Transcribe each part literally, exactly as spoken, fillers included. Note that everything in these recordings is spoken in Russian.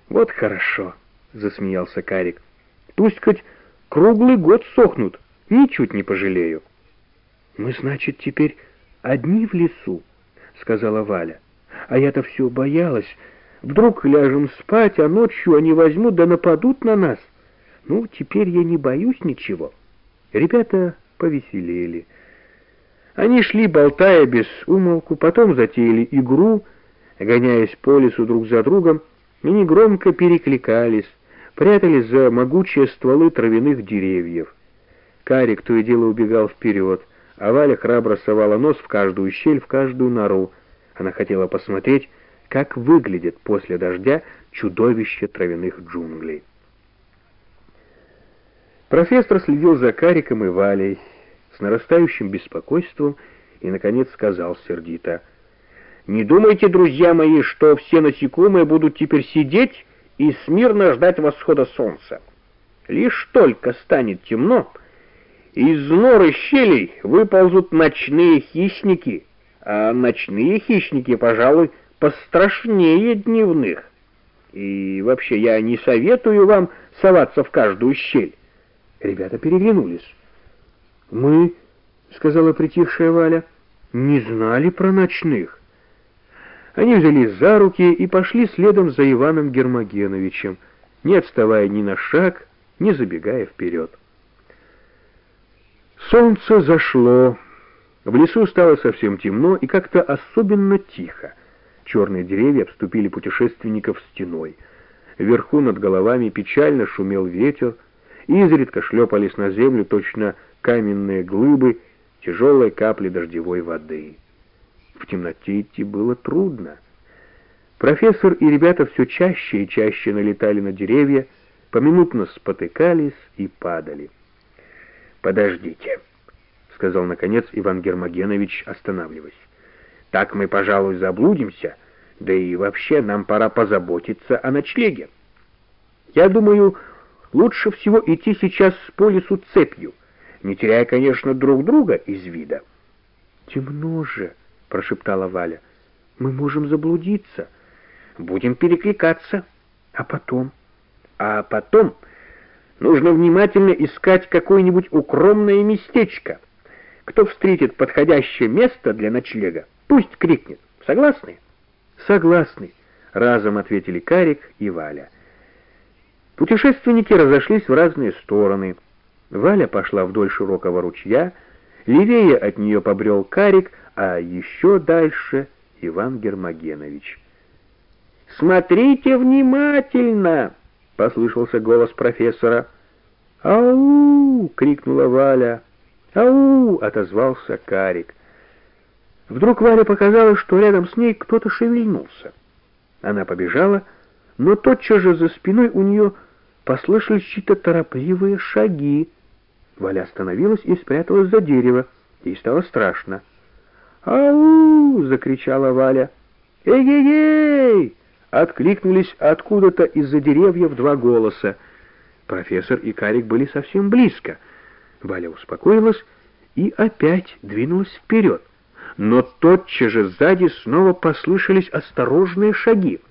Вот хорошо, засмеялся Карик. Пусть хоть круглый год сохнут, ничуть не пожалею. Мы, значит, теперь одни в лесу, сказала Валя. А я-то все боялась. Вдруг ляжем спать, а ночью они возьмут да нападут на нас. Ну, теперь я не боюсь ничего. Ребята повеселели. Они шли, болтая без умолку, потом затеяли игру, гоняясь по лесу друг за другом, и негромко перекликались, прятались за могучие стволы травяных деревьев. Карик то и дело убегал вперед, а Валя храбро совала нос в каждую щель, в каждую нору. Она хотела посмотреть, как выглядит после дождя чудовище травяных джунглей. Профессор следил за Кариком и Валей с нарастающим беспокойством и, наконец, сказал сердито: «Не думайте, друзья мои, что все насекомые будут теперь сидеть и смирно ждать восхода солнца. Лишь только станет темно, из нор и щелей выползут ночные хищники, а ночные хищники, пожалуй, пострашнее дневных. И вообще я не советую вам соваться в каждую щель». Ребята переглянулись. «Мы, — сказала притихшая Валя, — не знали про ночных». Они взялись за руки и пошли следом за Иваном Гермогеновичем, не отставая ни на шаг, не забегая вперед. Солнце зашло, в лесу стало совсем темно и как-то особенно тихо. Черные деревья обступили путешественников стеной. Вверху над головами печально шумел ветер, изредка шлепались на землю точно каменные глыбы, тяжелые капли дождевой воды. В темноте идти было трудно. Профессор и ребята все чаще и чаще налетали на деревья, поминутно спотыкались и падали. «Подождите», — сказал наконец Иван Гермогенович, останавливаясь. «Так мы, пожалуй, заблудимся, да и вообще нам пора позаботиться о ночлеге. Я думаю, лучше всего идти сейчас по лесу цепью, не теряя, конечно, друг друга из вида». «Темно же», — прошептала Валя. «Мы можем заблудиться». «Будем перекликаться. А потом?» «А потом нужно внимательно искать какое-нибудь укромное местечко. Кто встретит подходящее место для ночлега, пусть крикнет. Согласны?» «Согласны», — разом ответили Карик и Валя. Путешественники разошлись в разные стороны. Валя пошла вдоль широкого ручья, левее от нее побрел Карик, а еще дальше Иван Гермогенович. «Смотрите внимательно!» — послышался голос профессора. «Ау!» — крикнула Валя. «Ау!» — отозвался Карик. Вдруг Вале показалось, что рядом с ней кто-то шевельнулся. Она побежала, но тотчас же за спиной у нее послышались чьи-то торопливые шаги. Валя остановилась и спряталась за дерево. Ей стало страшно. «Ау!» — закричала Валя. «Эй-ей-ей!» — откликнулись откуда-то из-за деревьев два голоса. Профессор и Карик были совсем близко. Валя успокоилась и опять двинулась вперед. Но тотчас же сзади снова послышались осторожные шаги.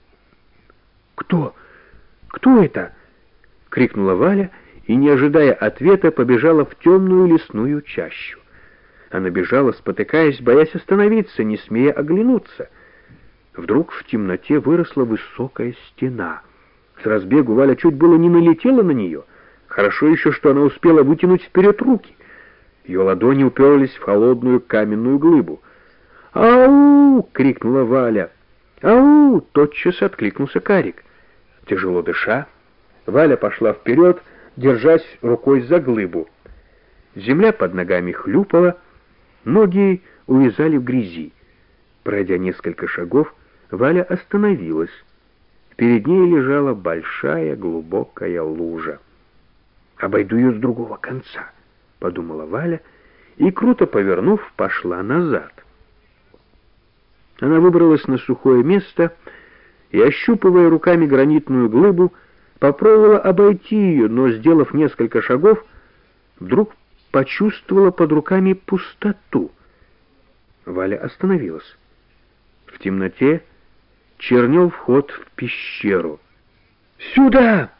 «Кто? Кто это?» — крикнула Валя и, не ожидая ответа, побежала в темную лесную чащу. Она бежала, спотыкаясь, боясь остановиться, не смея оглянуться. Вдруг в темноте выросла высокая стена. С разбегу Валя чуть было не налетела на нее. Хорошо еще, что она успела вытянуть вперед руки. Ее ладони уперлись в холодную каменную глыбу. «Ау!» — крикнула Валя. «Ау!» — тотчас откликнулся Карик. Тяжело дыша, Валя пошла вперед, держась рукой за глыбу. Земля под ногами хлюпала, ноги увязали в грязи. Пройдя несколько шагов, Валя остановилась. Перед ней лежала большая глубокая лужа. «Обойду ее с другого конца», — подумала Валя, и, круто повернув, пошла назад. Она выбралась на сухое место и, ощупывая руками гранитную глыбу, попробовала обойти ее, но, сделав несколько шагов, вдруг почувствовала под руками пустоту. Валя остановилась. В темноте чернел вход в пещеру. «Сюда!»